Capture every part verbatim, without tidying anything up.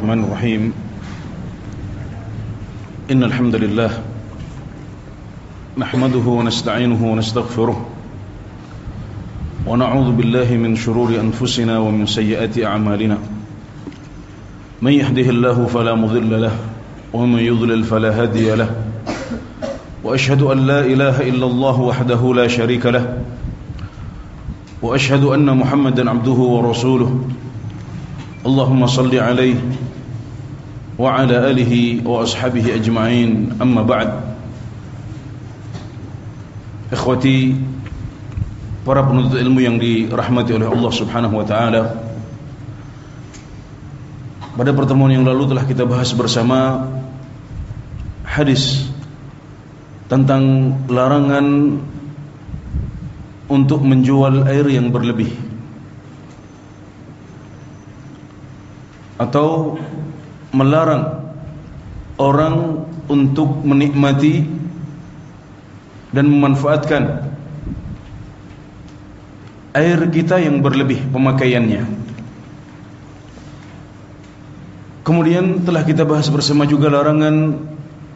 Bismillahirrahmanirrahim. Innal hamdalillah nahmaduhu wa nasta'inuhu wa nastaghfiruh wa na'udzu billahi min shururi anfusina wa min sayyiati a'malina. Man yahdihillahu fala mudilla lahu wa man yudlil fala hadiya lahu. Wa ashhadu an la ilaha illallah wahdahu la sharika lahu wa ashhadu anna Muhammadan 'abduhu wa rasuluhu. Allahumma salli alaihi wa ala alihi wa ashabihi ajma'in, amma ba'd. Ikhwati, para penuntut ilmu yang dirahmati oleh Allah subhanahu wa ta'ala, pada pertemuan yang lalu telah kita bahas bersama hadis tentang larangan untuk menjual air yang berlebih atau melarang orang untuk menikmati dan memanfaatkan air kita yang berlebih pemakaiannya. Kemudian telah kita bahas bersama juga larangan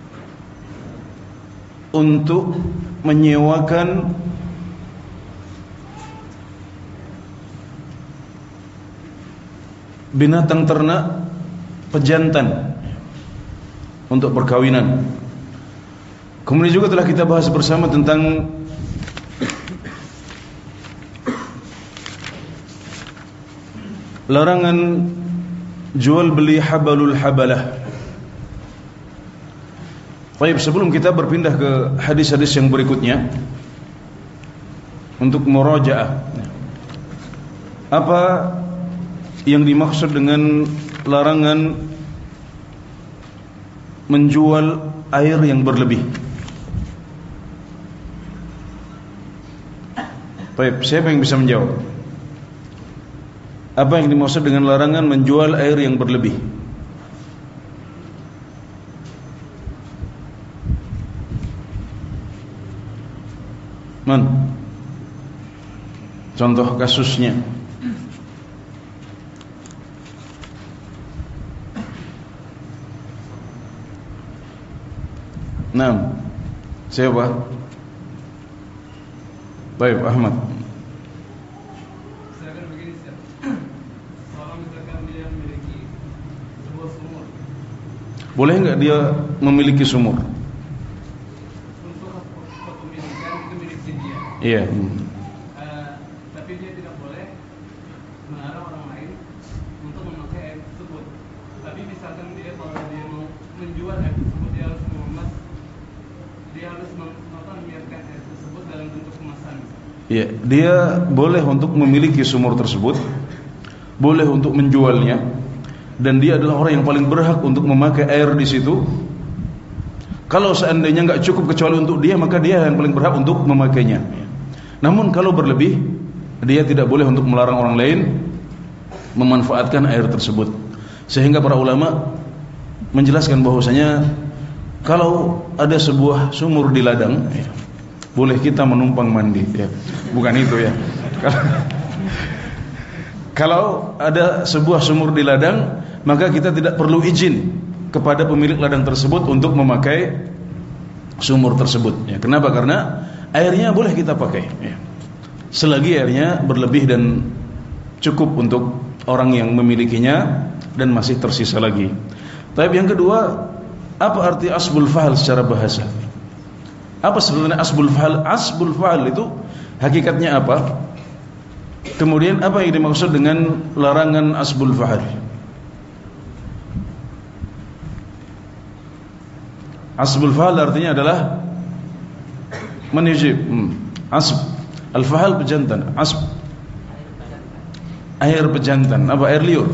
untuk menyewakan binatang ternak pejantan untuk perkawinan. Kemudian juga telah kita bahas bersama tentang larangan jual beli habalul habalah. Baik, sebelum kita berpindah ke hadis-hadis yang berikutnya untuk murajaah, apa yang dimaksud dengan larangan menjual air yang berlebih? Baik, siapa yang bisa menjawab? Apa yang dimaksud dengan larangan menjual air yang berlebih? Man? Contoh kasusnya. Nah, siapa? Baik, Ahmad. Misalkan begini, kalau misalkan dia memiliki sebuah sumur, boleh enggak dia memiliki sumur? untuk kepemilikan itu miliknya dia. Iya. Uh, tapi dia tidak boleh melarang orang lain untuk memakai air tersebut. Tapi misalkan dia kalau dia mau menjual air tersebut, dia harus mengemas, dia harus membiarkan air tersebut dalam bentuk kemasan. Iya, dia boleh untuk memiliki sumur tersebut, boleh untuk menjualnya, dan dia adalah orang yang paling berhak untuk memakai air di situ. Kalau seandainya enggak cukup kecuali untuk dia, maka dia yang paling berhak untuk memakainya. Namun kalau berlebih, dia tidak boleh untuk melarang orang lain memanfaatkan air tersebut. Sehingga para ulama menjelaskan bahwasanya kalau ada sebuah sumur di ladang, ya, boleh kita menumpang mandi, ya. Bukan itu ya. Kalau ada sebuah sumur di ladang, maka kita tidak perlu izin kepada pemilik ladang tersebut untuk memakai sumur tersebut, ya. Kenapa? Karena airnya boleh kita pakai, ya. Selagi airnya berlebih dan cukup untuk orang yang memilikinya dan masih tersisa lagi. Tapi yang kedua, apa arti asbul fa'al secara bahasa? Apa sebenarnya asbul fa'al? Asbul fa'al itu hakikatnya apa? Kemudian apa yang dimaksud dengan larangan asbul fa'al? Asbul fa'al artinya adalah menijib. Hmm. Asb. Al-fa'al pejantan. Asb. Air pejantan. Apa? Air liur.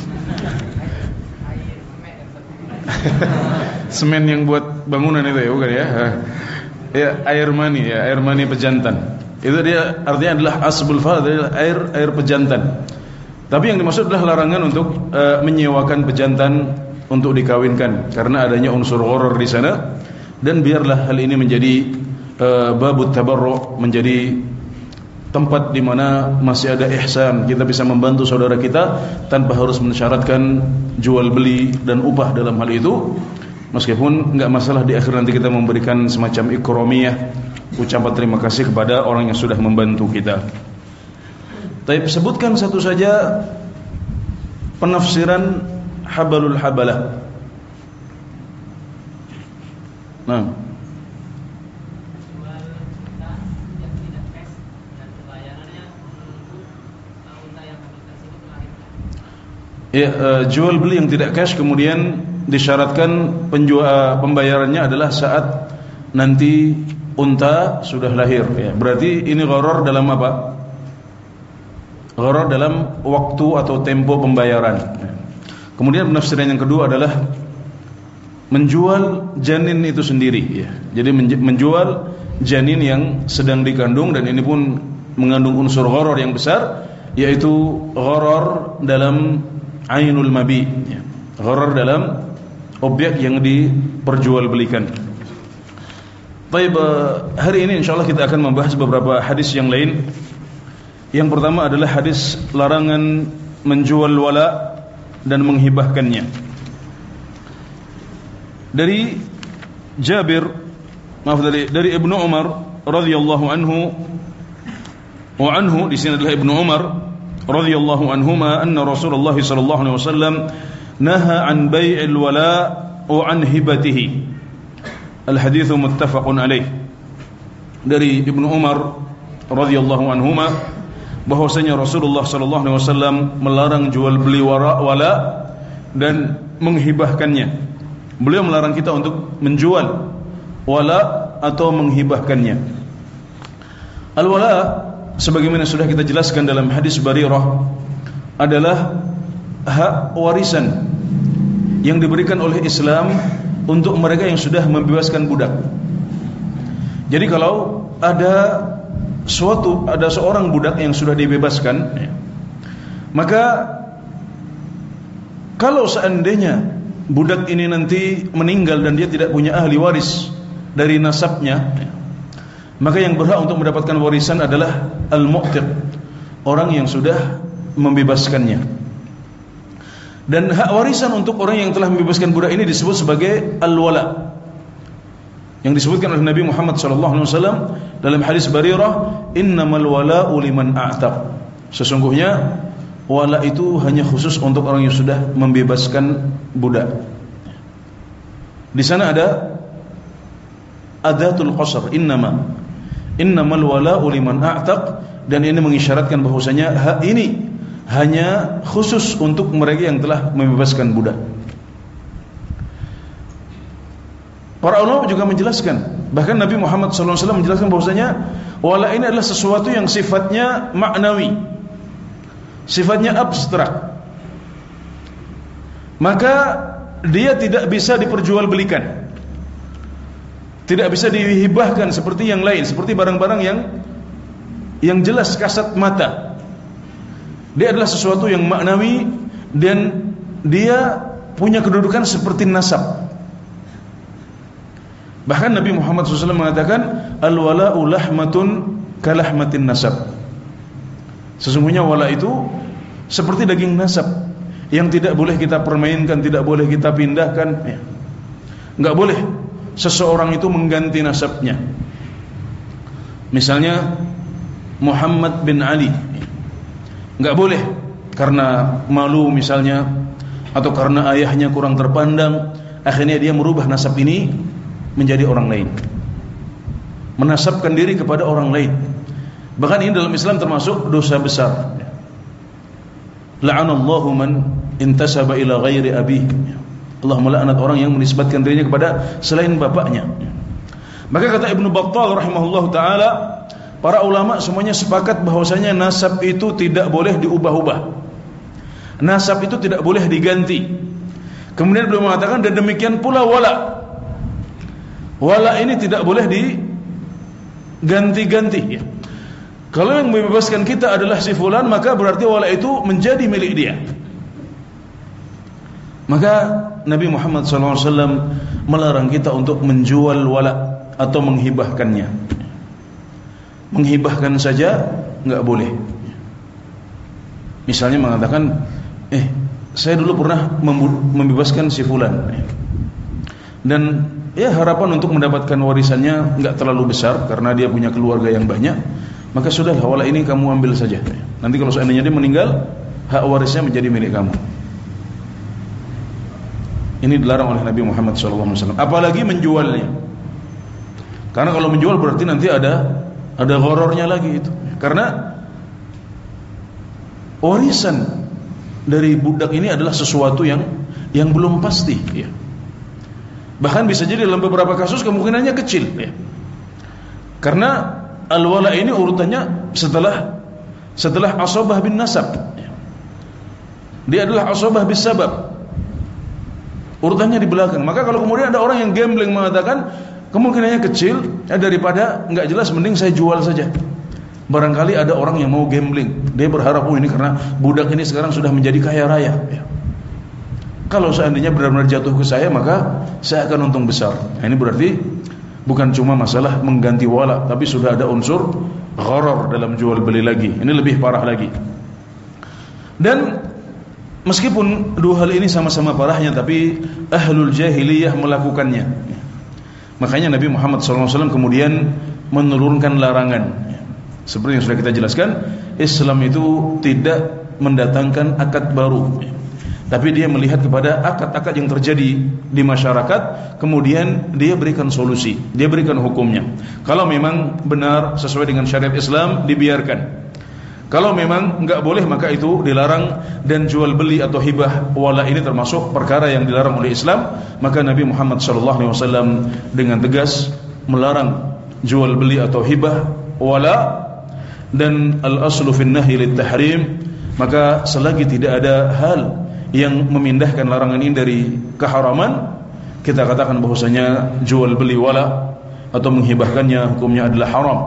Semen yang buat bangunan itu ya, bukan ya? Ya, air mani, ya, air mani pejantan. Itu dia artinya adalah asbul fa'al, adalah air air pejantan. Tapi yang dimaksud adalah larangan untuk uh, menyewakan pejantan untuk dikawinkan karena adanya unsur gharar di sana, dan biarlah hal ini menjadi uh, babut tabarru, menjadi tempat di mana masih ada ihsan, kita bisa membantu saudara kita tanpa harus mensyaratkan jual beli dan upah dalam hal itu. Meskipun enggak masalah di akhir nanti kita memberikan semacam ikromiyah, ucapan terima kasih kepada orang yang sudah membantu kita. Tapi sebutkan satu saja penafsiran habalul habalah. Nah, ya, uh, jual beli yang tidak cash kemudian disyaratkan penjual pembayarannya adalah saat nanti unta sudah lahir, ya. Berarti ini gharar dalam apa? Gharar dalam waktu atau tempo pembayaran. Kemudian penafsiran yang kedua adalah menjual janin itu sendiri, ya. Jadi menjual janin yang sedang dikandung, dan ini pun mengandung unsur gharar yang besar, yaitu gharar dalam ainul mabi, ya. Gharar dalam objek yang diperjualbelikan. Baik, hari ini insyaallah kita akan membahas beberapa hadis yang lain. Yang pertama adalah hadis larangan menjual wala dan menghibahkannya. Dari Jabir, maaf dari dari Ibnu Umar radhiyallahu anhu, wa anhu di sini adalah Ibnu Umar radhiyallahu anhuma anna Rasulullah sallallahu alaihi wasallam naha an bai'il wala wa an hibatihi. Al hadits muttafaqun alaih. Dari Ibnu Umar radhiyallahu anhuma bahwasanya Rasulullah sallallahu alaihi wasallam melarang jual beli wala dan menghibahkannya. Beliau melarang kita untuk menjual wala atau menghibahkannya. Al-wala sebagaimana sudah kita jelaskan dalam hadis Barirah adalah hak warisan yang diberikan oleh Islam untuk mereka yang sudah membebaskan budak. Jadi kalau ada suatu ada seorang budak yang sudah dibebaskan, maka kalau seandainya budak ini nanti meninggal dan dia tidak punya ahli waris dari nasabnya, maka yang berhak untuk mendapatkan warisan adalah al-mu'tiq, orang yang sudah membebaskannya. Dan hak warisan untuk orang yang telah membebaskan budak ini disebut sebagai al-wala, yang disebutkan oleh Nabi Muhammad sallallahu alaihi wasallam dalam hadis Barirah, innamal wala'u liman a'taq. Sesungguhnya wala itu hanya khusus untuk orang yang sudah membebaskan budak. Di sana ada adatul qasr, innama innamal wala'u liman a'taq, dan ini mengisyaratkan bahwasanya hak ini hanya khusus untuk mereka yang telah membebaskan budak. Para ulama juga menjelaskan, bahkan Nabi Muhammad sallallahu alaihi wasallam menjelaskan bahwasanya wala ini adalah sesuatu yang sifatnya maknawi, sifatnya abstrak, maka dia tidak bisa diperjualbelikan, tidak bisa dihibahkan seperti yang lain, seperti barang-barang yang yang jelas kasat mata. Dia adalah sesuatu yang maknawi dan dia punya kedudukan seperti nasab. Bahkan Nabi Muhammad sallallahu alaihi wasallam mengatakan al-wala'u lahmatun kalahmatin nasab. Sesungguhnya wala itu seperti daging nasab yang tidak boleh kita permainkan, tidak boleh kita pindahkan, ya. Enggak boleh seseorang itu mengganti nasabnya. Misalnya Muhammad bin Ali, enggak boleh karena malu misalnya, atau karena ayahnya kurang terpandang, akhirnya dia merubah nasab ini menjadi orang lain, menasabkan diri kepada orang lain. Bahkan ini dalam Islam termasuk dosa besar. La'anallahu man intasaba ila ghairi abih. Allah melaknat orang yang menisbatkan dirinya kepada selain bapaknya. Maka kata Ibnu Battal rahimahullahu taala, para ulama semuanya sepakat bahwasanya nasab itu tidak boleh diubah-ubah. Nasab itu tidak boleh diganti. Kemudian beliau mengatakan, dan demikian pula wala. Wala ini tidak boleh diganti-ganti, ya. Kalau yang membebaskan kita adalah si fulan, maka berarti wala itu menjadi milik dia. Maka Nabi Muhammad sallallahu alaihi wasallam melarang kita untuk menjual wala atau menghibahkannya. Menghibahkan saja nggak boleh. Misalnya mengatakan, eh saya dulu pernah membebaskan si fulan, dan ya harapan untuk mendapatkan warisannya nggak terlalu besar karena dia punya keluarga yang banyak, maka sudah wala ini kamu ambil saja. Nanti kalau seandainya dia meninggal, hak warisnya menjadi milik kamu. Ini dilarang oleh Nabi Muhammad shallallahu alaihi wasallam. Apalagi menjualnya, karena kalau menjual berarti nanti ada ada ghorornya lagi itu. Karena warisan dari budak ini adalah sesuatu yang yang belum pasti, ya. Bahkan bisa jadi dalam beberapa kasus kemungkinannya kecil, ya. Karena al-wala ini urutannya setelah setelah asabah bin nasab, ya. Dia adalah asabah bis sabab, urutannya di belakang. Maka kalau kemudian ada orang yang gambling mengatakan kemungkinannya kecil, ya, daripada nggak jelas mending saya jual saja. Barangkali ada orang yang mau gambling, dia berharap, oh ini karena budak ini sekarang sudah menjadi kaya raya, ya. Kalau seandainya benar-benar jatuh ke saya, maka saya akan untung besar. Nah, ini berarti bukan cuma masalah mengganti wala, tapi sudah ada unsur gharar dalam jual beli lagi. Ini lebih parah lagi. Dan meskipun dua hal ini sama-sama parahnya, tapi ahlul jahiliyah melakukannya. Makanya Nabi Muhammad shallallahu alaihi wasallam kemudian menurunkan larangan. Seperti yang sudah kita jelaskan, Islam itu tidak mendatangkan akad baru, tapi dia melihat kepada akad-akad yang terjadi di masyarakat, kemudian dia berikan solusi, dia berikan hukumnya. Kalau memang benar sesuai dengan syariat Islam, dibiarkan. Kalau memang enggak boleh, maka itu dilarang. Dan jual beli atau hibah wala ini termasuk perkara yang dilarang oleh Islam. Maka Nabi Muhammad shallallahu alaihi wasallam dengan tegas melarang jual beli atau hibah wala. Dan al-aslu fin nahyi lit tahrim, maka selagi tidak ada hal yang memindahkan larangan ini dari keharaman, kita katakan bahwasanya jual beli wala atau menghibahkannya hukumnya adalah haram.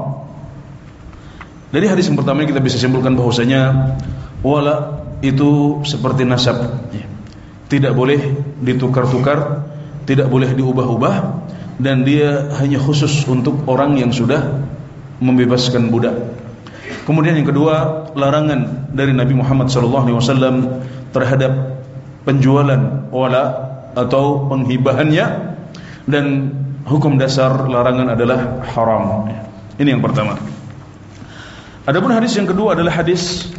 Dari hadis yang pertama kita bisa simpulkan bahwasanya wala itu seperti nasab, tidak boleh ditukar-tukar, tidak boleh diubah-ubah, dan dia hanya khusus untuk orang yang sudah membebaskan budak. Kemudian yang kedua, larangan dari Nabi Muhammad shallallahu alaihi wasallam terhadap penjualan wala atau penghibahannya, dan hukum dasar larangan adalah haram. Ini yang pertama. Adapun hadis yang kedua adalah hadis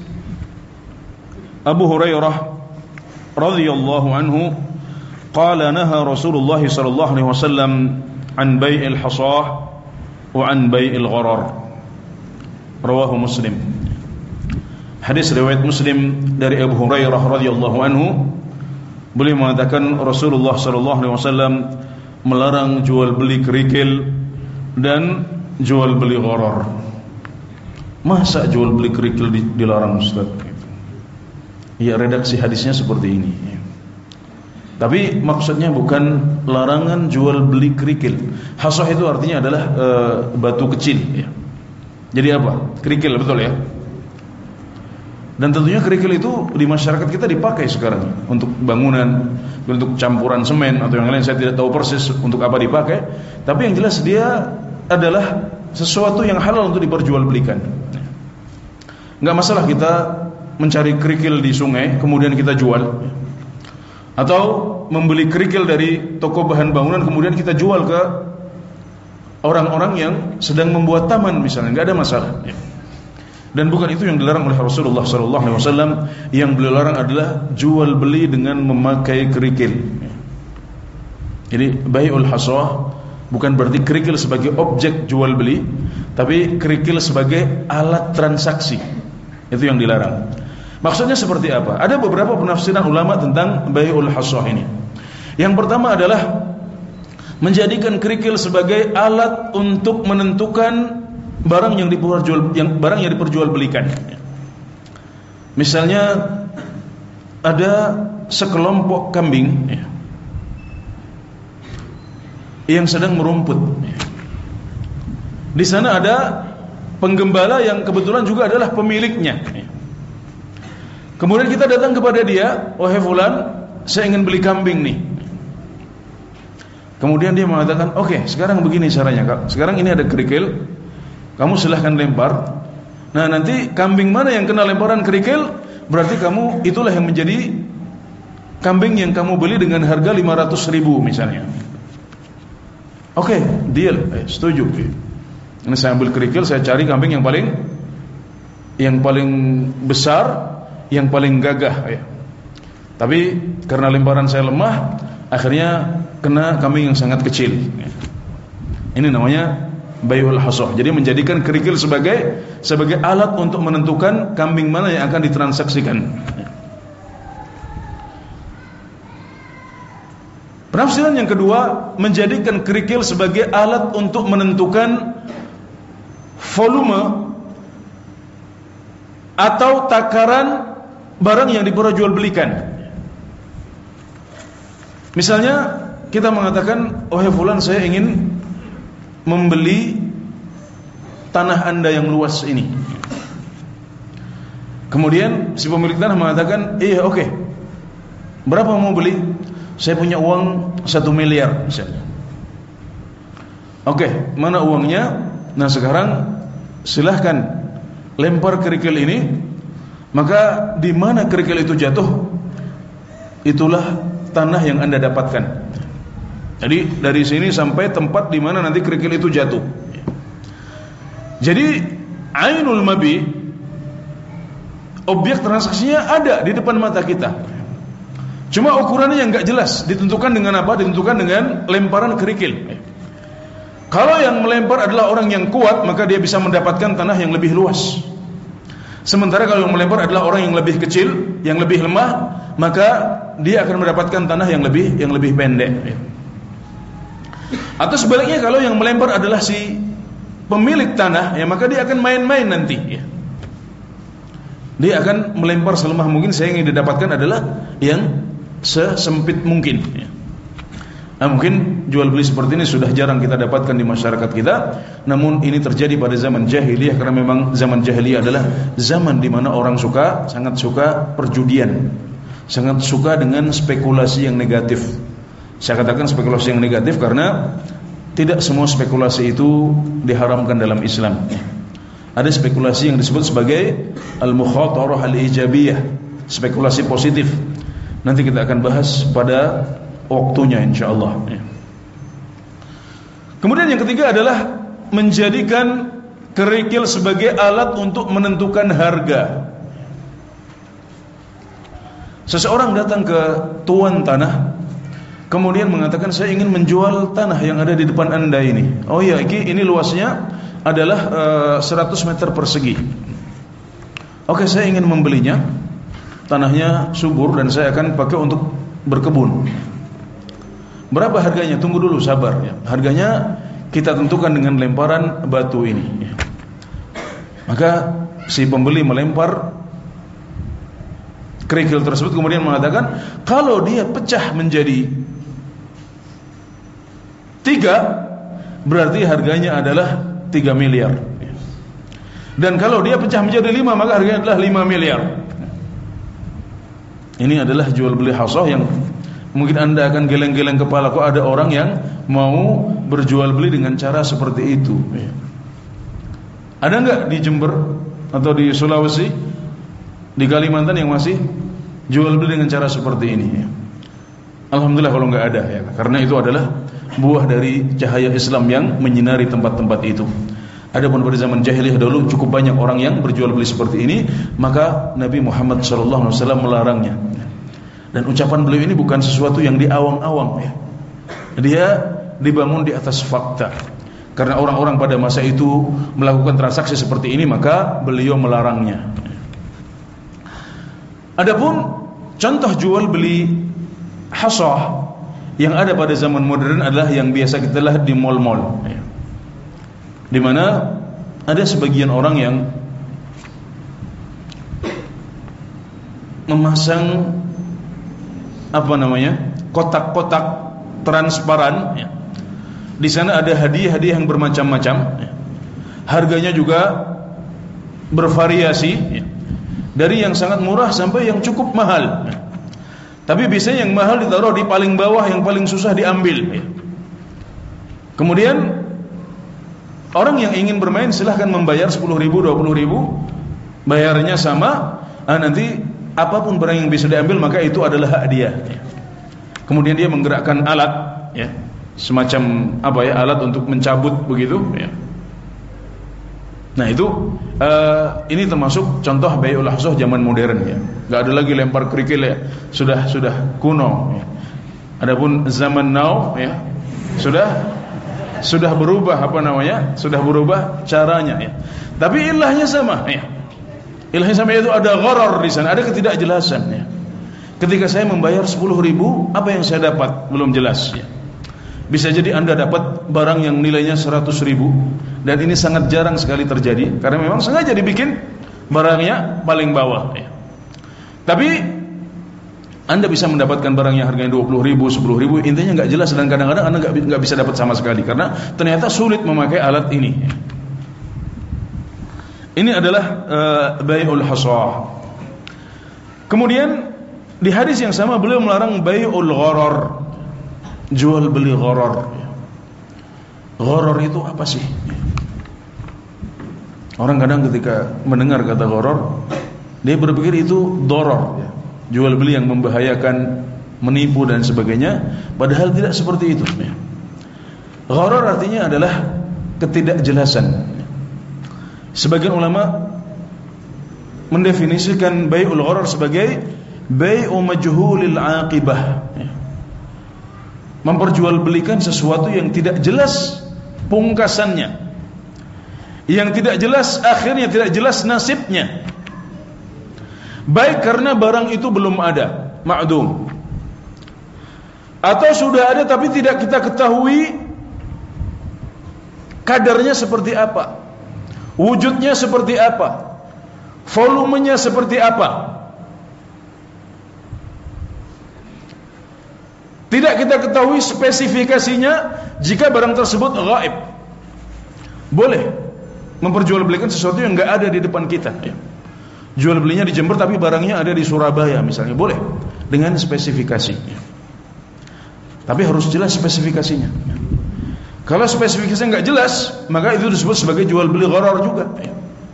Abu Hurairah radhiyallahu anhu, qala naha Rasulullah sallallahu alaihi wasallam an bai'il hasah wa an bai'il gharar. Rawahu Muslim. Hadis riwayat Muslim dari Abu Hurairah radhiyallahu anhu, beliau mengatakan Rasulullah sallallahu alaihi wasallam melarang jual beli kerikil dan jual beli gharar. Masa jual beli kerikil dilarang, Ustaz? Ya, redaksi hadisnya seperti ini. Tapi maksudnya bukan larangan jual beli kerikil. Hasah itu artinya adalah e, batu kecil, ya. Jadi apa? Kerikil, betul ya? Dan tentunya kerikil itu di masyarakat kita dipakai sekarang untuk bangunan, untuk campuran semen atau yang lain. Saya tidak tahu persis untuk apa dipakai, tapi yang jelas dia adalah sesuatu yang halal untuk diperjualbelikan. Enggak masalah kita mencari kerikil di sungai kemudian kita jual, atau membeli kerikil dari toko bahan bangunan kemudian kita jual ke orang-orang yang sedang membuat taman misalnya, enggak ada masalah. Dan bukan itu yang dilarang oleh Rasulullah sallallahu alaihi wasallam. Yang beliau larang adalah jual beli dengan memakai kerikil. Jadi bai'ul hasah bukan berarti kerikil sebagai objek jual beli, tapi kerikil sebagai alat transaksi. Itu yang dilarang. Maksudnya seperti apa? Ada beberapa penafsiran ulama tentang bai'ul hasah ini. Yang pertama adalah menjadikan kerikil sebagai alat untuk menentukan barang yang diperjual, yang barang yang diperjualbelikan. Misalnya ada sekelompok kambing yang sedang merumput. Di sana ada penggembala yang kebetulan juga adalah pemiliknya. Kemudian kita datang kepada dia, wahai fulan, saya ingin beli kambing nih. Kemudian dia mengatakan, oke, okay, sekarang begini caranya, Kak. Sekarang ini ada kerikil, kamu silahkan lempar, Nah, nanti kambing mana yang kena lemparan kerikil, berarti kamu itulah yang menjadi kambing yang kamu beli dengan harga lima ratus ribu misalnya. Oke, okay, deal, eh, setuju. Ini saya ambil kerikil, saya cari kambing yang paling yang paling besar, yang paling gagah ya. Tapi karena lemparan saya lemah, akhirnya kena kambing yang sangat kecil. Ini namanya bayul hasoh. Jadi menjadikan kerikil sebagai sebagai alat untuk menentukan kambing mana yang akan ditransaksikan. Penafsiran yang kedua, menjadikan kerikil sebagai alat untuk menentukan volume atau takaran barang yang diperjualbelikan. Misalnya kita mengatakan, "Wahai fulan, saya ingin membeli tanah Anda yang luas ini." Kemudian si pemilik tanah mengatakan, "Iya, oke. Okay. Berapa mau beli?" "Saya punya uang satu miliar misalnya." "Oke, okay, mana uangnya?" "Nah, sekarang silahkan lempar kerikil ini, maka di mana kerikil itu jatuh, itulah tanah yang Anda dapatkan." Jadi dari sini sampai tempat di mana nanti kerikil itu jatuh. Jadi ainul mabi, objek transaksinya ada di depan mata kita. Cuma ukurannya yang enggak jelas. Ditentukan dengan apa? Ditentukan dengan lemparan kerikil. Kalau yang melempar adalah orang yang kuat, maka dia bisa mendapatkan tanah yang lebih luas. Sementara kalau yang melempar adalah orang yang lebih kecil, yang lebih lemah, maka dia akan mendapatkan tanah yang lebih yang lebih pendek. Atau sebaliknya, kalau yang melempar adalah si pemilik tanah, ya maka dia akan main-main nanti. Ya. Dia akan melempar selemah mungkin, sehingga yang didapatkan adalah yang sesempit mungkin. Ya. Nah, mungkin jual beli seperti ini sudah jarang kita dapatkan di masyarakat kita. Namun ini terjadi pada zaman jahiliyah, karena memang zaman jahiliyah adalah zaman di mana orang suka, sangat suka perjudian, sangat suka dengan spekulasi yang negatif. Saya katakan spekulasi yang negatif karena tidak semua spekulasi itu diharamkan dalam Islam. Ada spekulasi yang disebut sebagai al-mukhatarah al-ijabiyah, spekulasi positif. Nanti kita akan bahas pada waktunya insyaallah. Kemudian yang ketiga adalah menjadikan kerikil sebagai alat untuk menentukan harga. Seseorang datang ke tuan tanah, kemudian mengatakan, "Saya ingin menjual tanah yang ada di depan Anda ini." "Oh ya, ini luasnya adalah uh, seratus meter persegi." "Oke, saya ingin membelinya. Tanahnya subur dan saya akan pakai untuk berkebun." "Berapa harganya?" "Tunggu dulu, sabar ya. Harganya kita tentukan dengan lemparan batu ini." Ya. Maka si pembeli melempar kerikil tersebut, kemudian mengatakan, kalau dia pecah menjadi tiga, berarti harganya adalah tiga miliar. Dan kalau dia pecah menjadi lima, maka harganya adalah lima miliar. Ini adalah jual beli hasoh yang mungkin Anda akan geleng-geleng kepala, kok ada orang yang mau berjual beli dengan cara seperti itu. Ada enggak di Jember atau di Sulawesi, di Kalimantan yang masih jual beli dengan cara seperti ini? Alhamdulillah kalau enggak ada ya, karena itu adalah buah dari cahaya Islam yang menyinari tempat-tempat itu. Adapun pada zaman jahiliyah dahulu cukup banyak orang yang berjual beli seperti ini, maka Nabi Muhammad shallallahu alaihi wasallam melarangnya. Dan ucapan beliau ini bukan sesuatu yang diawang-awang ya. Dia dibangun di atas fakta. Karena orang-orang pada masa itu melakukan transaksi seperti ini, maka beliau melarangnya. Adapun contoh jual beli hasoh yang ada pada zaman modern adalah yang biasa kita lihat di mal-mal ya. Di mana ada sebagian orang yang memasang apa namanya, kotak-kotak transparan ya. Di sana ada hadiah-hadiah yang bermacam-macam ya. Harganya juga bervariasi ya. Dari yang sangat murah sampai yang cukup mahal ya. Tapi biasanya yang mahal ditaruh di paling bawah, yang paling susah diambil ya. Kemudian Orang yang ingin bermain silahkan membayar sepuluh ribu, dua puluh ribu, bayarnya sama. Nah, nanti apapun barang yang bisa diambil maka itu adalah hak dia. Kemudian dia menggerakkan alat, ya, semacam apa ya, alat untuk mencabut begitu, ya. Nah itu uh, ini termasuk contoh bai'ul hasoh zaman modern, ya. Gak ada lagi lempar kerikil, ya. Sudah sudah kuno, ya. Adapun zaman now, ya, sudah sudah berubah apa namanya? Sudah berubah caranya, ya. Tapi ilahnya sama, ya. Ilahnya sama, itu ada gharar di sana, ada ketidakjelasan, ya. Ketika saya membayar sepuluh ribu, apa yang saya dapat? Belum jelas, ya. Bisa jadi Anda dapat barang yang nilainya seratus ribu, dan ini sangat jarang sekali terjadi karena memang sengaja dibikin barangnya paling bawah, ya. Tapi Anda bisa mendapatkan barang yang harganya dua puluh ribu, sepuluh ribu, intinya nggak jelas, dan kadang-kadang Anda nggak nggak bisa dapat sama sekali karena ternyata sulit memakai alat ini. Ini adalah uh, bai'ul hasoh. Kemudian di hadis yang sama beliau melarang bai'ul gharar, jual beli gharar. Gharar itu apa sih? Orang kadang ketika mendengar kata gharar, dia berpikir itu doror, ya. Jual beli yang membahayakan, menipu dan sebagainya, padahal tidak seperti itu, ya. Gharar artinya adalah ketidakjelasan. Sebagian ulama mendefinisikan bai'ul gharar sebagai bai'u majhulil aqibah, ya. Memperjualbelikan sesuatu yang tidak jelas pungkasannya, yang tidak jelas akhirnya, tidak jelas nasibnya, baik karena barang itu belum ada, ma'dum, atau sudah ada tapi tidak kita ketahui kadarnya seperti apa, wujudnya seperti apa, volumenya seperti apa. Tidak kita ketahui spesifikasinya jika barang tersebut gaib. Boleh memperjualbelikan sesuatu yang enggak ada di depan kita, ya. Jual belinya di Jember tapi barangnya ada di Surabaya misalnya, boleh dengan spesifikasi, ya. Tapi harus jelas spesifikasinya, ya. Kalau spesifikasinya enggak jelas, maka itu disebut sebagai jual beli gharar juga, ya.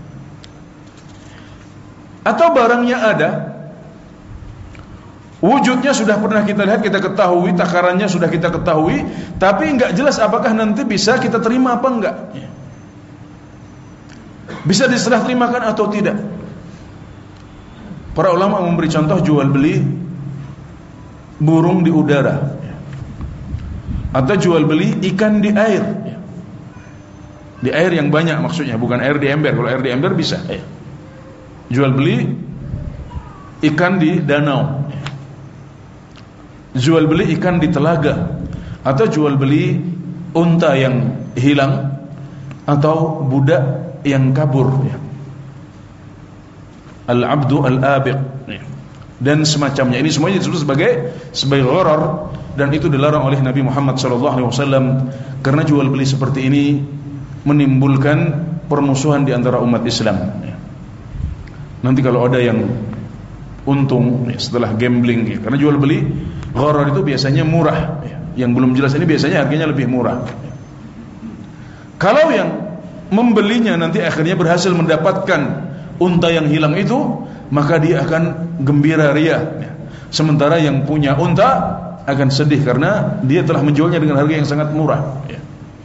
Atau barangnya ada, wujudnya sudah pernah kita lihat, kita ketahui, takarannya sudah kita ketahui, tapi enggak jelas apakah nanti bisa kita terima apa enggak, ya. Bisa diserah terimakan atau tidak. Para ulama memberi contoh jual beli burung di udara, ya. Atau jual beli ikan di air, ya. Di air yang banyak maksudnya, bukan air di ember. Kalau air di ember bisa, ya. Jual beli ikan di danau, ya. Jual beli ikan di telaga, atau jual beli unta yang hilang, atau budak yang kabur, ya. Al-abdu al-abiq, ya. Dan semacamnya. Ini semuanya disebut sebagai sebagai gharar, dan itu dilarang oleh Nabi Muhammad shallallahu alaihi wasallam karena jual beli seperti ini menimbulkan permusuhan di antara umat Islam, ya. Nanti kalau ada yang untung, ya, setelah gambling, ya. Karena jual beli gharar itu biasanya murah, ya. Yang belum jelas ini biasanya harganya lebih murah, ya. Kalau yang membelinya nanti akhirnya berhasil mendapatkan unta yang hilang itu, maka dia akan gembira ria, ya. Sementara yang punya unta akan sedih karena dia telah menjualnya dengan harga yang sangat murah, ya.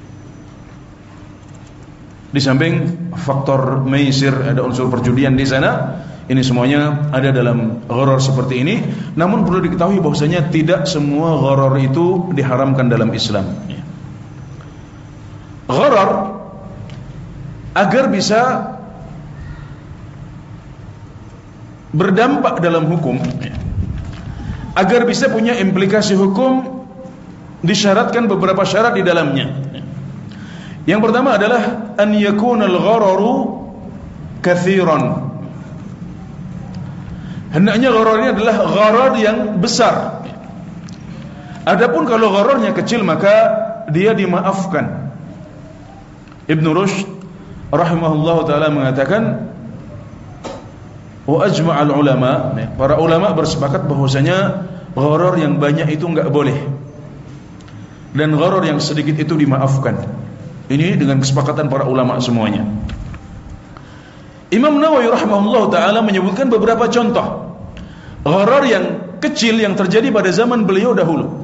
Di samping faktor maisir, ada unsur perjudian di sana. Ini semuanya ada dalam gharar seperti ini. Namun perlu diketahui bahwasanya tidak semua gharar itu diharamkan dalam Islam, ya. Gharar agar bisa berdampak dalam hukum, ya, agar bisa punya implikasi hukum, disyaratkan beberapa syarat di dalamnya. Yang pertama adalah an yakuna al-ghararu katsiran. Hendaknya gharar ini adalah gharar yang besar. Adapun kalau ghararnya kecil maka dia dimaafkan. Ibn Rushd rahimahullah ta'ala mengatakan, wa ajma'al ulama, para ulama bersepakat bahwasanya gharar yang banyak itu enggak boleh, dan gharar yang sedikit itu dimaafkan. Ini dengan kesepakatan para ulama semuanya. Imam Nawawi rahimahullah ta'ala menyebutkan beberapa contoh gharar yang kecil yang terjadi pada zaman beliau dahulu.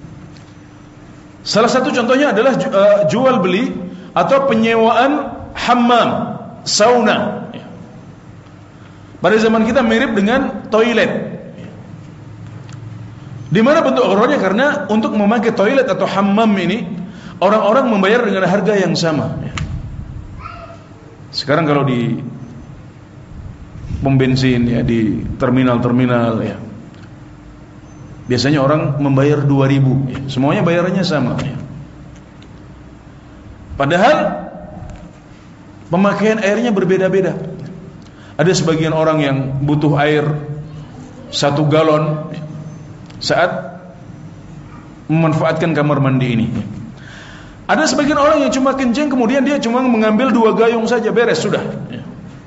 Salah satu contohnya adalah uh, jual beli atau penyewaan hammam, sauna. Pada zaman kita mirip dengan toilet. Di mana bentuk ghararnya? Karena untuk memakai toilet atau hammam ini orang-orang membayar dengan harga yang sama. Sekarang kalau di pom bensin ya, di terminal-terminal ya, biasanya orang membayar dua ribu ya. Semuanya bayarannya sama ya. Padahal pemakaian airnya berbeda-beda. Ada sebagian orang yang butuh air satu galon ya, saat memanfaatkan kamar mandi ini. Ada sebagian orang yang cuma kencing, kemudian dia cuma mengambil dua gayung saja, beres sudah ya.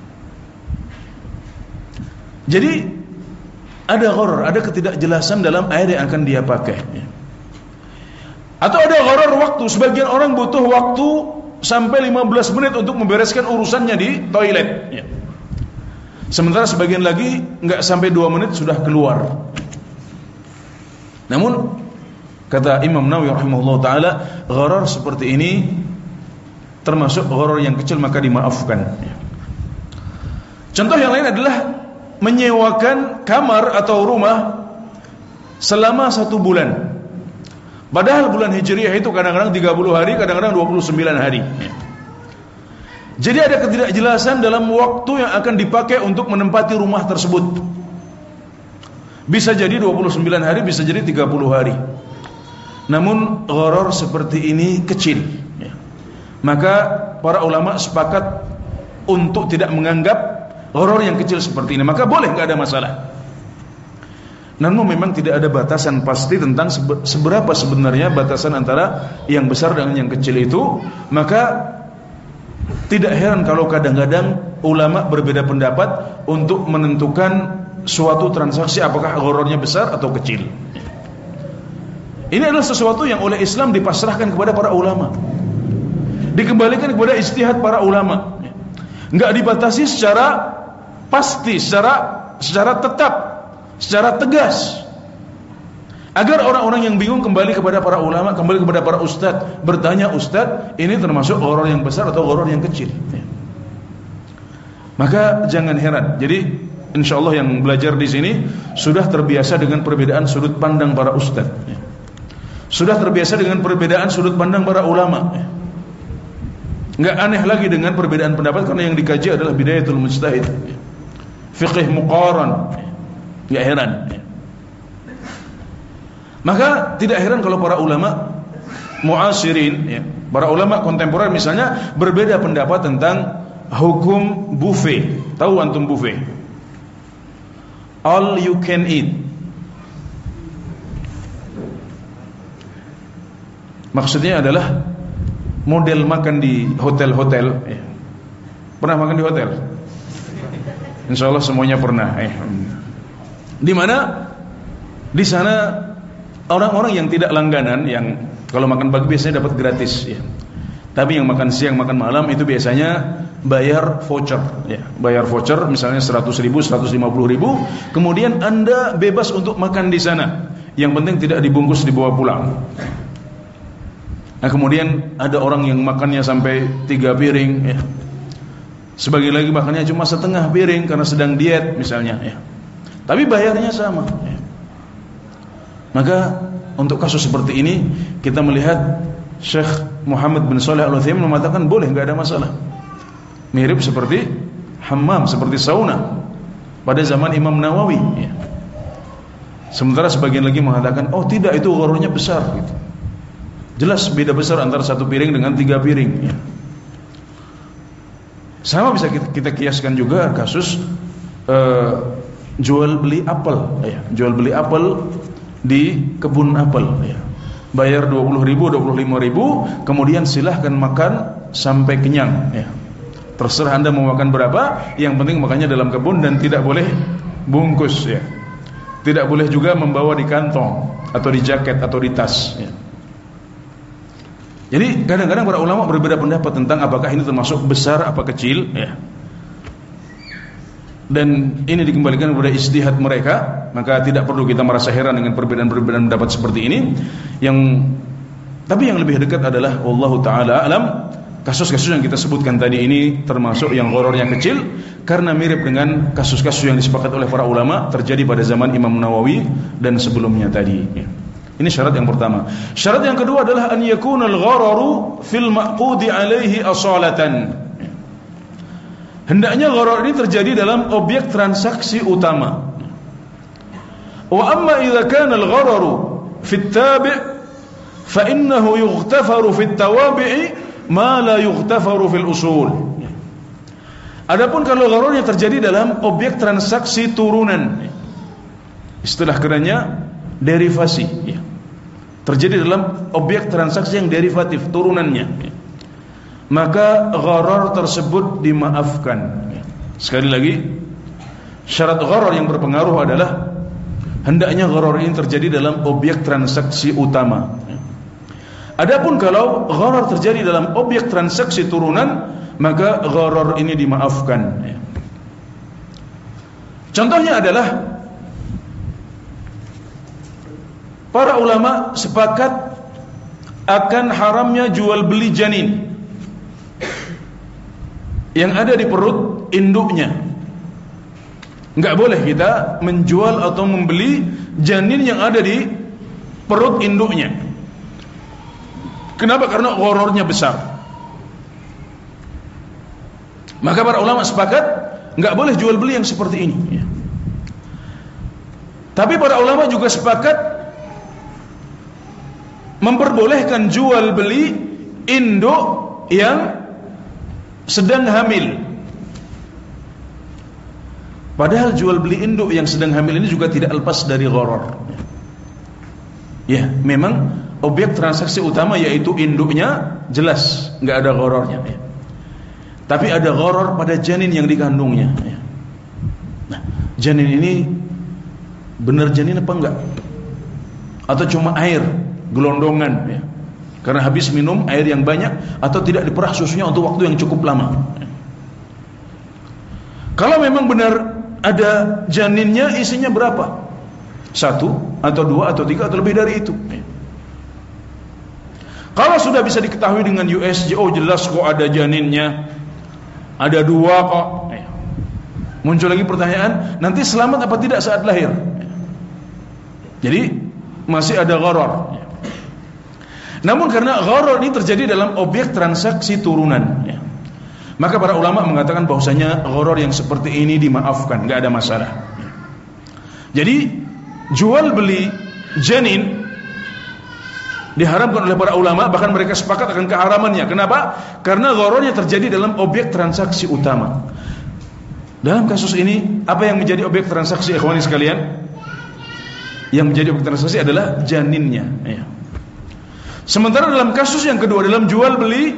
Jadi ada gharar, ada ketidakjelasan dalam air yang akan dia pakai ya. Atau ada gharar waktu. Sebagian orang butuh waktu sampai lima belas menit untuk membereskan urusannya di toilet ya. Sementara sebagian lagi enggak sampai dua menit sudah keluar. Namun kata Imam Nawawi rahimahullah ta'ala, gharar seperti ini termasuk gharar yang kecil, maka dimaafkan ya. Contoh yang lain adalah menyewakan kamar atau rumah selama satu bulan. Padahal bulan Hijriah itu kadang-kadang tiga puluh hari, kadang-kadang dua puluh sembilan hari. Jadi ada ketidakjelasan dalam waktu yang akan dipakai untuk menempati rumah tersebut. Bisa jadi dua puluh sembilan hari, bisa jadi tiga puluh hari. Namun gharar seperti ini kecil ya. Maka para ulama sepakat untuk tidak menganggap gharar yang kecil seperti ini, maka boleh, enggak ada masalah. Namun memang tidak ada batasan pasti tentang seberapa sebenarnya batasan antara yang besar dengan yang kecil itu. Maka tidak heran kalau kadang-kadang ulama berbeda pendapat untuk menentukan suatu transaksi apakah ghararnya besar atau kecil. Ini adalah sesuatu yang oleh Islam dipasrahkan kepada para ulama, dikembalikan kepada ijtihad para ulama. Enggak dibatasi secara pasti, secara secara tetap, secara tegas, agar orang-orang yang bingung kembali kepada para ulama, kembali kepada para ustadz, bertanya, ustadz, ini termasuk gharar yang besar atau gharar yang kecil ya. Maka jangan heran. Jadi insyaallah yang belajar di sini sudah terbiasa dengan perbedaan sudut pandang para ustadz ya. Sudah terbiasa dengan perbedaan sudut pandang para ulama ya. Enggak aneh lagi dengan perbedaan pendapat, karena yang dikaji adalah bidayatul mujtahid ya. Fiqh muqaran, enggak heran ya. Maka tidak heran kalau para ulama muasirin ya, para ulama kontemporer misalnya berbeda pendapat tentang hukum buffet. Tahu antum buffet? All you can eat. Maksudnya adalah model makan di hotel-hotel ya. Pernah makan di hotel? Insyaallah semuanya pernah eh. Di mana di sana orang-orang yang tidak langganan, yang kalau makan pagi biasanya dapat gratis ya. Tapi yang makan siang, makan malam itu biasanya bayar voucher ya. Bayar voucher misalnya seratus ribu, seratus lima puluh ribu, kemudian Anda bebas untuk makan di sana. Yang penting tidak dibungkus, dibawa pulang. Nah, kemudian ada orang yang makannya sampai tiga piring ya. Sebagian lagi makannya cuma setengah piring karena sedang diet misalnya ya. Tapi bayarnya sama ya. Maka untuk kasus seperti ini kita melihat Syekh Muhammad bin Shalih Al-Utsaimin mengatakan boleh, enggak ada masalah. Mirip seperti hammam, seperti sauna pada zaman Imam Nawawi ya. Sementara sebagian lagi mengatakan oh tidak, itu ghararnya besar gitu. Jelas beda besar antara satu piring dengan tiga piring ya. Sama bisa kita, kita kiaskan juga kasus uh, jual beli apel ya. Jual beli apel di kebun apel ya. Bayar dua puluh ribu, dua puluh lima ribu, kemudian silahkan makan sampai kenyang ya. Terserah Anda mau makan berapa, yang penting makannya dalam kebun dan tidak boleh bungkus ya. Tidak boleh juga membawa di kantong atau di jaket atau di tas ya. Jadi kadang-kadang para ulama berbeda pendapat tentang apakah ini termasuk besar apa kecil, ya. Dan ini dikembalikan kepada ijtihad mereka, maka tidak perlu kita merasa heran dengan perbedaan-perbedaan pendapat seperti ini. Yang tapi yang lebih dekat adalah wallahu taala alam, kasus-kasus yang kita sebutkan tadi ini termasuk yang gharornya kecil karena mirip dengan kasus-kasus yang disepakati oleh para ulama terjadi pada zaman Imam Nawawi dan sebelumnya tadi, ya. Ini syarat yang pertama. Syarat yang kedua adalah an yakunal ghararu fil maqudi alaihi asalatan. Hendaknya gharar ini terjadi dalam objek transaksi utama. Wa amma idza kana al-ghararu fi at-tabi' fa innahu yughtafaru fi at-tawabi' ma la yughtafaru fil usul. Adapun kalau ghararnya terjadi dalam objek transaksi turunan, istilah kerennya derivasi, ya. Terjadi dalam objek transaksi yang derivatif turunannya, ya. Maka gharar tersebut dimaafkan. Sekali lagi, syarat gharar yang berpengaruh adalah hendaknya gharar ini terjadi dalam objek transaksi utama. Adapun kalau gharar terjadi dalam objek transaksi turunan, maka gharar ini dimaafkan. Contohnya adalah para ulama sepakat akan haramnya jual beli janin yang ada di perut induknya. Enggak boleh kita menjual atau membeli janin yang ada di perut induknya. Kenapa? Karena gharornya besar. Maka para ulama sepakat enggak boleh jual beli yang seperti ini, ya. Tapi para ulama juga sepakat memperbolehkan jual beli induk yang sedang hamil. Padahal jual beli induk yang sedang hamil ini juga tidak lepas dari gharar. Ya, memang objek transaksi utama yaitu induknya jelas nggak ada ghararnya, ya. Tapi ada gharar pada janin yang dikandungnya, ya. Nah, janin ini benar janin apa enggak? Atau cuma air gelondongan, ya. Karena habis minum air yang banyak atau tidak diperah susunya untuk waktu yang cukup lama. Kalau memang benar ada janinnya, isinya berapa? Satu atau dua atau tiga atau lebih dari itu. Kalau sudah bisa diketahui dengan U S G, oh jelas kok ada janinnya, ada dua kok. Muncul lagi pertanyaan, nanti selamat apa tidak saat lahir? Jadi masih ada gharar. Namun karena gharar ini terjadi dalam objek transaksi turunan, ya, maka para ulama mengatakan bahwasanya gharar yang seperti ini dimaafkan, nggak ada masalah. Jadi jual beli janin diharamkan oleh para ulama, bahkan mereka sepakat akan keharamannya. Kenapa? Karena ghararnya terjadi dalam objek transaksi utama. Dalam kasus ini, apa yang menjadi objek transaksi, ikhwani sekalian? Yang menjadi objek transaksi adalah janinnya, ya. Sementara dalam kasus yang kedua, dalam jual beli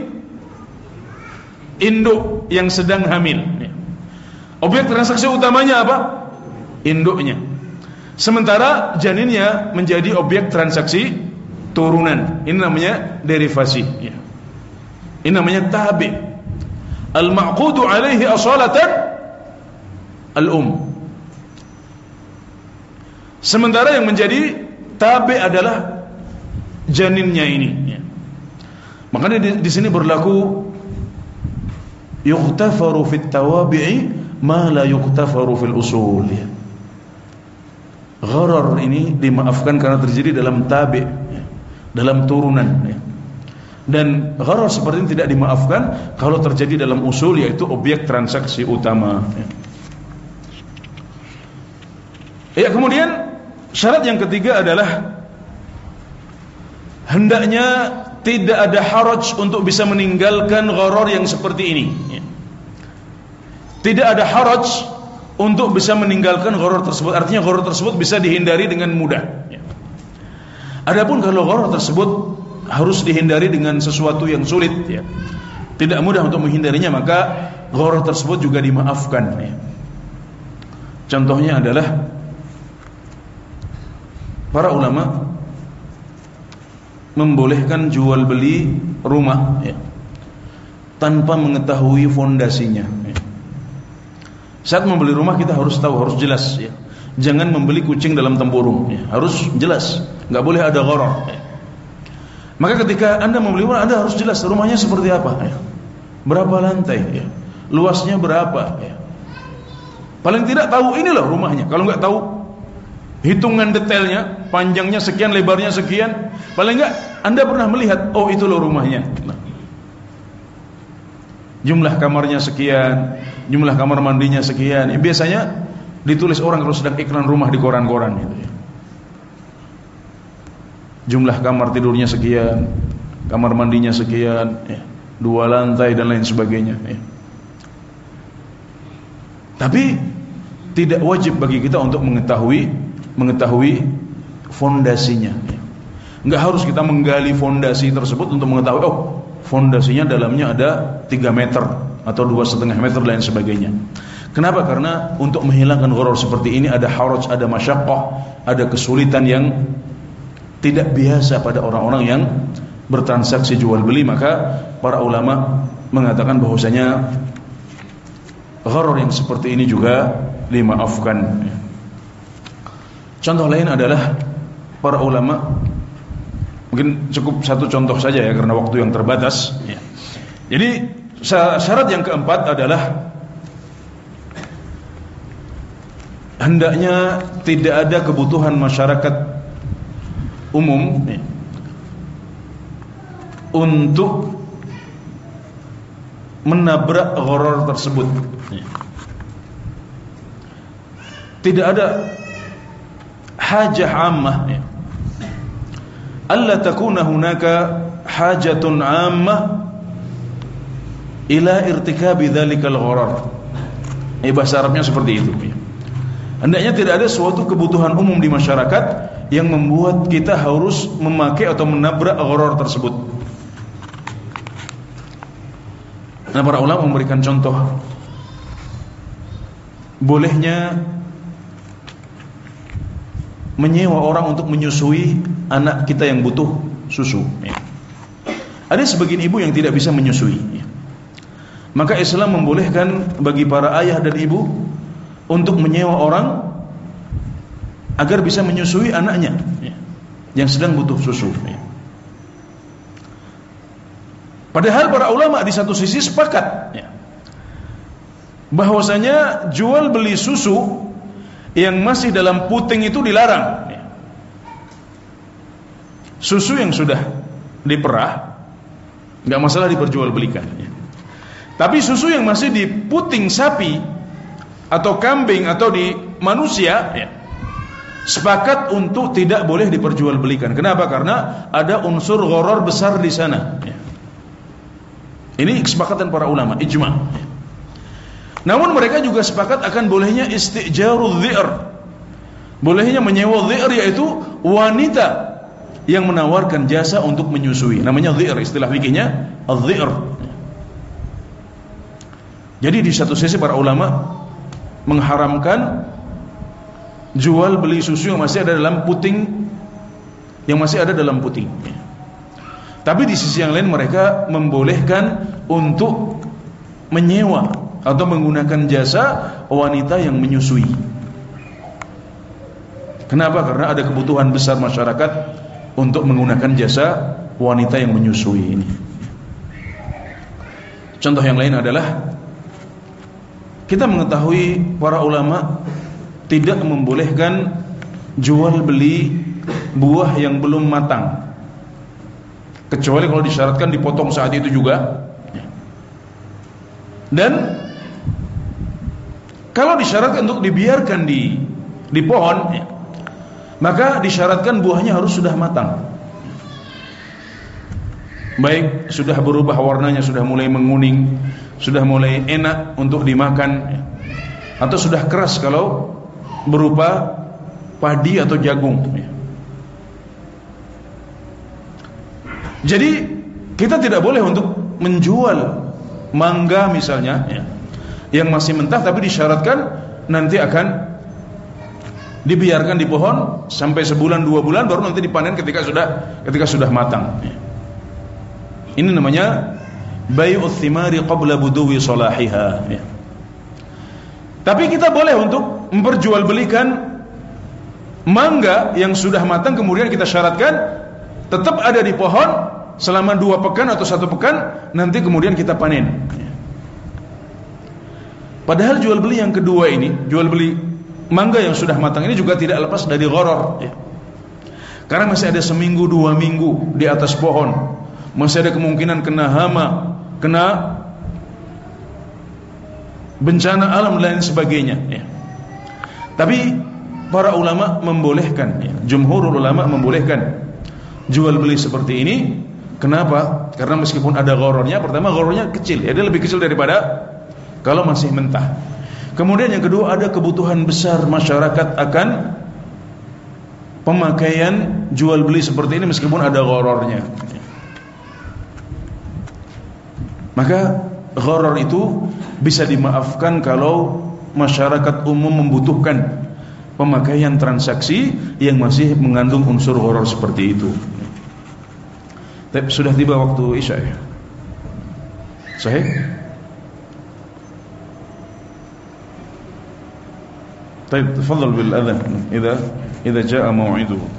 induk yang sedang hamil, ya, objek transaksi utamanya apa? Induknya. Sementara janinnya menjadi objek transaksi turunan. Ini namanya derivasi, ya. Ini namanya tabi. Al-ma'qudu alaihi asalatan al-um. Sementara yang menjadi tabi adalah janinnya ini, ya. Makanya di, di sini berlaku yughtafaru fit tawabi'i ma la yughtafaru fil usul, ya. Gharar ini dimaafkan karena terjadi dalam tabi', ya, dalam turunan, ya. Dan gharar seperti ini tidak dimaafkan kalau terjadi dalam usul, yaitu objek transaksi utama, ya. Ya, kemudian syarat yang ketiga adalah hendaknya tidak ada haraj untuk bisa meninggalkan gharar yang seperti ini, ya. Tidak ada haraj untuk bisa meninggalkan gharar tersebut. Artinya gharar tersebut bisa dihindari dengan mudah, ya. Adapun kalau gharar tersebut harus dihindari dengan sesuatu yang sulit, ya, tidak mudah untuk menghindarinya, maka gharar tersebut juga dimaafkan, ya. Contohnya adalah para ulama membolehkan jual beli rumah ya, tanpa mengetahui fondasinya ya. Saat membeli rumah kita harus tahu, harus jelas ya. Jangan membeli kucing dalam tempurung ya. Harus jelas, nggak boleh ada gharar ya. Maka ketika Anda membeli rumah, Anda harus jelas rumahnya seperti apa ya. Berapa lantai ya, luasnya berapa ya. Paling tidak tahu ini loh rumahnya. Kalau nggak tahu hitungan detailnya, panjangnya sekian, lebarnya sekian, paling nggak Anda pernah melihat, oh itu loh rumahnya. Nah, jumlah kamarnya sekian, jumlah kamar mandinya sekian. Ya, biasanya ditulis orang kalau sedang iklan rumah di koran-koran gitu ya. Jumlah kamar tidurnya sekian, kamar mandinya sekian ya, dua lantai dan lain sebagainya ya. Tapi tidak wajib bagi kita untuk mengetahui mengetahui fondasinya ya. Enggak harus kita menggali fondasi tersebut untuk mengetahui, oh fondasinya dalamnya ada tiga meter atau dua setengah meter dan lain sebagainya. Kenapa? Karena untuk menghilangkan gharar seperti ini ada haraj, ada masyaqqah, ada kesulitan yang tidak biasa pada orang-orang yang bertransaksi jual beli. Maka para ulama mengatakan bahwasanya gharar yang seperti ini juga dimaafkan. Contoh lain adalah para ulama, mungkin cukup satu contoh saja ya karena waktu yang terbatas ya. Jadi syarat yang keempat adalah hendaknya tidak ada kebutuhan masyarakat umum ya, untuk menabrak gharar tersebut ya. Tidak ada hajah ammah ya. Alla takuna hunaka hajatun ammah ila irtikabi dzalikal gharar. Eh, bahasa Arabnya seperti itu ya. Hendaknya tidak ada suatu kebutuhan umum di masyarakat yang membuat kita harus memakai atau menabrak gharar tersebut. Nah, para ulama memberikan contoh bolehnya menyewa orang untuk menyusui anak kita yang butuh susu ya. Ada sebagian ibu yang tidak bisa menyusui ya. Maka Islam membolehkan bagi para ayah dan ibu untuk menyewa orang agar bisa menyusui anaknya ya, yang sedang butuh susu ya. Padahal para ulama di satu sisi sepakat ya, bahwasanya jual beli susu yang masih dalam puting itu dilarang ya. Susu yang sudah diperah nggak masalah diperjualbelikan ya. Tapi susu yang masih di puting sapi atau kambing atau di manusia ya, sepakat untuk tidak boleh diperjualbelikan. Kenapa? Karena ada unsur gharar besar di sana ya. Ini kesepakatan para ulama, ijma ya. Namun mereka juga sepakat akan bolehnya istijarul dhi'r, bolehnya menyewa dhi'r, yaitu wanita yang menawarkan jasa untuk menyusui. Namanya dhi'r, istilah fikihnya adh-dhi'r. Jadi di satu sisi para ulama mengharamkan jual beli susu yang masih ada dalam puting, yang masih ada dalam puting. Tapi di sisi yang lain mereka membolehkan untuk menyewa atau menggunakan jasa wanita yang menyusui. Kenapa? Karena ada kebutuhan besar masyarakat untuk menggunakan jasa wanita yang menyusui ini. Contoh yang lain adalah kita mengetahui para ulama tidak membolehkan jual beli buah yang belum matang, kecuali kalau disyaratkan dipotong saat itu juga. Dan kalau disyaratkan untuk dibiarkan di di pohon ya, maka disyaratkan buahnya harus sudah matang. Baik sudah berubah warnanya, sudah mulai menguning, sudah mulai enak untuk dimakan ya, atau sudah keras kalau berupa padi atau jagung ya. Jadi kita tidak boleh untuk menjual mangga misalnya ya, yang masih mentah tapi disyaratkan nanti akan dibiarkan di pohon sampai sebulan dua bulan, baru nanti dipanen ketika sudah ketika sudah matang. Ini namanya bai'ut thimari qabla buduwi salahiha. Tapi kita boleh untuk memperjualbelikan mangga yang sudah matang, kemudian kita syaratkan tetap ada di pohon selama dua pekan atau satu pekan, nanti kemudian kita panen. Padahal jual beli yang kedua ini, jual beli mangga yang sudah matang ini juga tidak lepas dari gharar, ya. Karena masih ada seminggu dua minggu di atas pohon, masih ada kemungkinan kena hama, kena bencana alam dan lain sebagainya, ya. Tapi para ulama membolehkan, ya. Jumhurul ulama membolehkan jual beli seperti ini. Kenapa? Karena meskipun ada ghararnya, pertama ghararnya kecil, ya, dia lebih kecil daripada kalau masih mentah. Kemudian yang kedua, ada kebutuhan besar masyarakat akan pemakaian jual beli seperti ini meskipun ada ghararnya. Maka gharar itu bisa dimaafkan kalau masyarakat umum membutuhkan pemakaian transaksi yang masih mengandung unsur gharar seperti itu. Tapi sudah tiba waktu Isya, ya? Sahih? Baik, tafadhal bil adhan idza idza jaa mau'iduhu.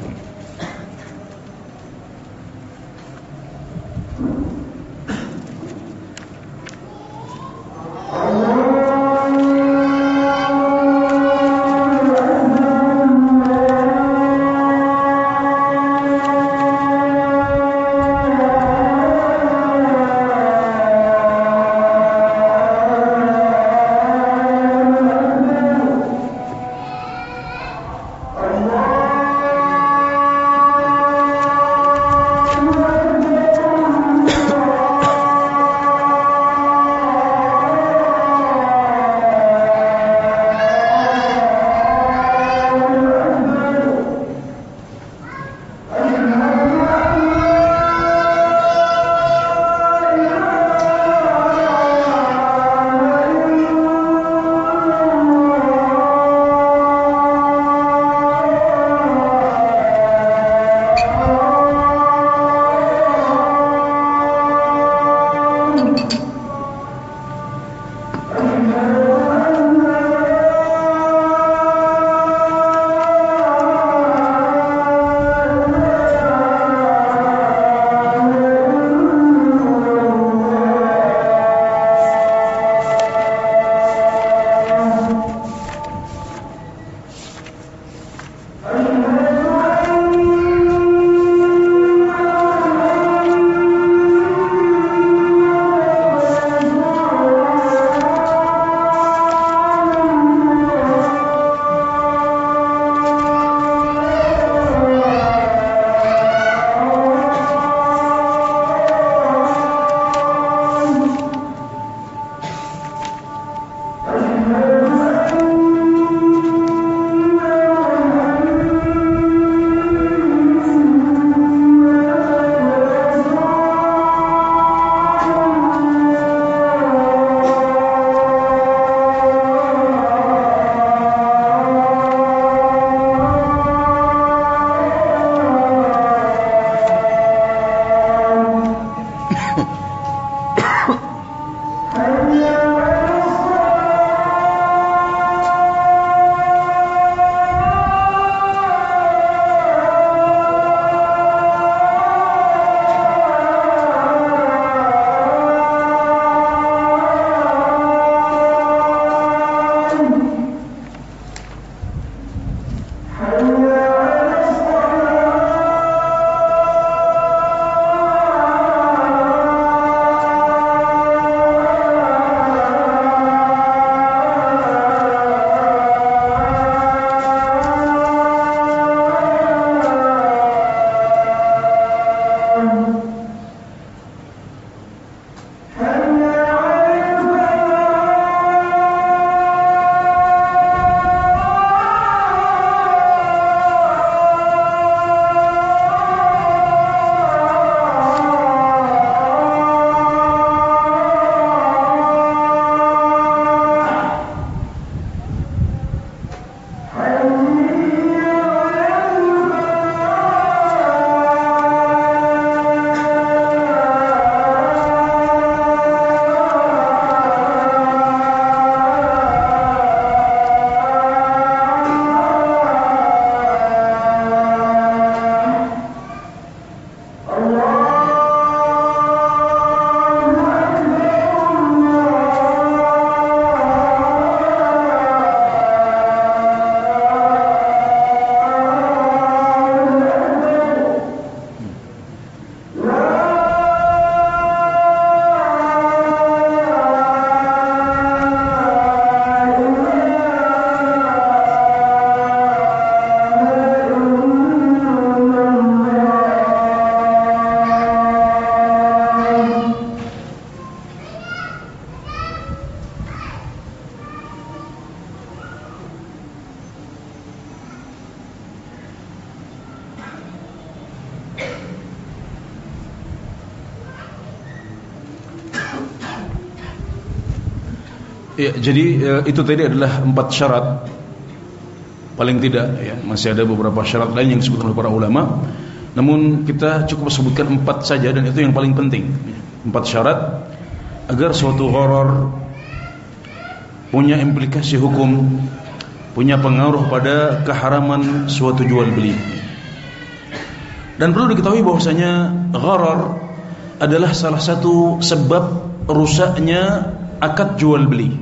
Ya, jadi uh, itu tadi adalah empat syarat. Paling tidak ya, masih ada beberapa syarat lain yang disebutkan oleh para ulama. Namun kita cukup sebutkan empat saja, dan itu yang paling penting. Empat syarat agar suatu gharar punya implikasi hukum, punya pengaruh pada keharaman suatu jual beli. Dan perlu diketahui bahwasanya gharar adalah salah satu sebab rusaknya akad jual beli.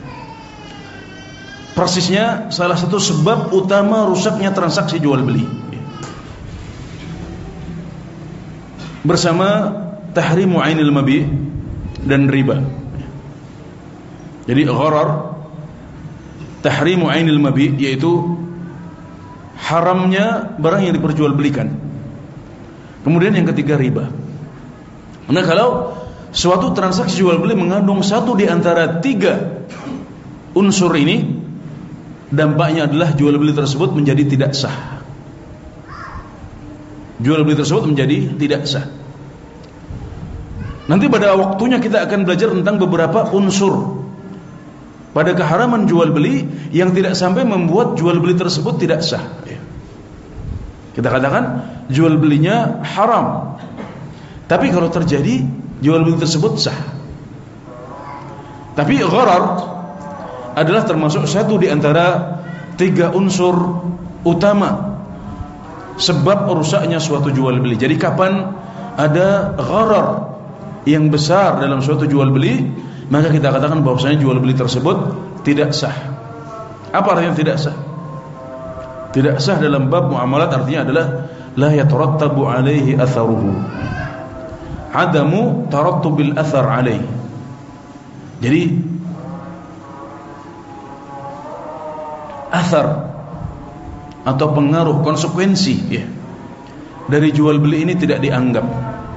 Persisnya salah satu sebab utama rusaknya transaksi jual beli, bersama tahrimu ainil mabi dan riba. Jadi gharar, tahrimu ainil mabi, yaitu haramnya barang yang diperjualbelikan. Kemudian yang ketiga, riba. Nah, kalau suatu transaksi jual beli mengandung satu di antara tiga unsur ini, dampaknya adalah jual beli tersebut menjadi tidak sah. Jual beli tersebut menjadi tidak sah. Nanti pada waktunya kita akan belajar tentang beberapa unsur pada keharaman jual beli yang tidak sampai membuat jual beli tersebut tidak sah. Kita katakan jual belinya haram, tapi kalau terjadi jual beli tersebut sah. Tapi gharar adalah termasuk satu di antara tiga unsur utama sebab rusaknya suatu jual beli. Jadi kapan ada gharar yang besar dalam suatu jual beli, maka kita katakan bahwasanya jual beli tersebut tidak sah. Apa artinya tidak sah? Tidak sah dalam bab muamalat artinya adalah la yatarattabu alaihi atharuhu, adamu tarattubil athar alaihi. Jadi athar atau pengaruh, konsekuensi ya, dari jual beli ini tidak dianggap.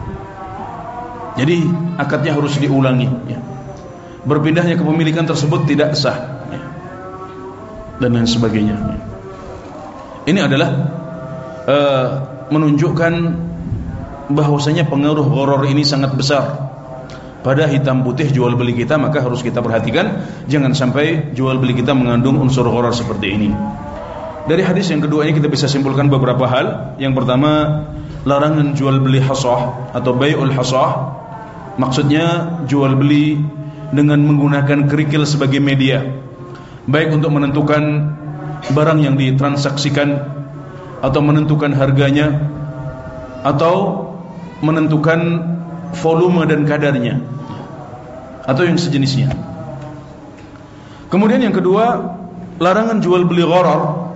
Jadi akadnya harus diulangi ya. Berpindahnya kepemilikan tersebut tidak sah ya, dan lain sebagainya ya. Ini adalah uh, menunjukkan bahwasanya pengaruh gharar ini sangat besar pada hitam putih jual beli kita, maka harus kita perhatikan jangan sampai jual beli kita mengandung unsur gharar seperti ini. Dari hadis yang kedua ini kita bisa simpulkan beberapa hal. Yang pertama, larangan jual beli hasah atau bai'ul hasah. Maksudnya jual beli dengan menggunakan kerikil sebagai media, baik untuk menentukan barang yang ditransaksikan, atau menentukan harganya, atau menentukan volume dan kadarnya, atau yang sejenisnya. Kemudian yang kedua, larangan jual beli gharar,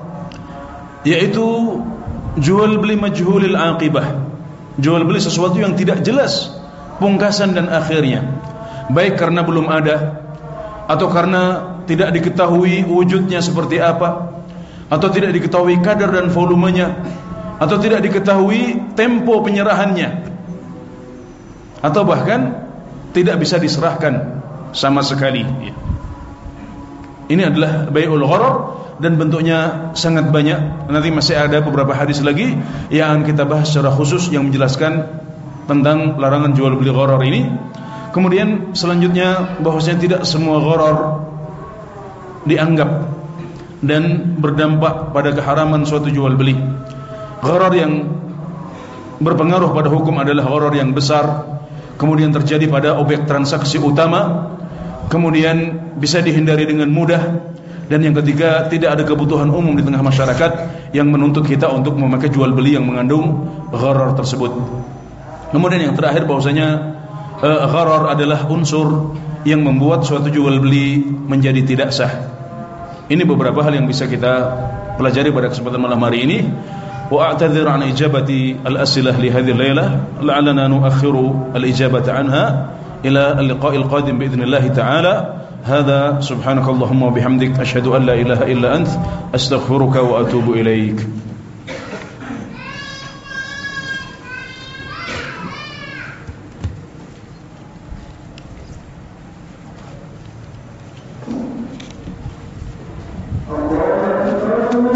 yaitu jual beli majhulil aqibah, jual beli sesuatu yang tidak jelas pungkasan dan akhirnya, baik karena belum ada, atau karena tidak diketahui wujudnya seperti apa, atau tidak diketahui kadar dan volumenya, atau tidak diketahui tempo penyerahannya, atau bahkan tidak bisa diserahkan sama sekali. Ini adalah bai'ul gharar dan bentuknya sangat banyak. Nanti masih ada beberapa hadis lagi yang kita bahas secara khusus yang menjelaskan tentang larangan jual beli gharar ini. Kemudian selanjutnya bahwasanya tidak semua gharar dianggap dan berdampak pada keharaman suatu jual beli. Gharar yang berpengaruh pada hukum adalah gharar yang besar, kemudian terjadi pada objek transaksi utama, kemudian bisa dihindari dengan mudah, dan yang ketiga, tidak ada kebutuhan umum di tengah masyarakat yang menuntut kita untuk memakai jual beli yang mengandung gharar tersebut. Kemudian yang terakhir bahwasanya uh, gharar adalah unsur yang membuat suatu jual beli menjadi tidak sah. Ini beberapa hal yang bisa kita pelajari pada kesempatan malam hari ini. Wa a'tadzir an ijabati al-as'ilah li hadhihi al-lailah, la'allana nu'akhiru al-ijabata anha ila al-liqa' al-qadim bi idznillah ta'ala. Hadza subhanakallahumma wa bihamdik asyhadu an la ilaha illa ant astaghfiruka wa atubu ilaik.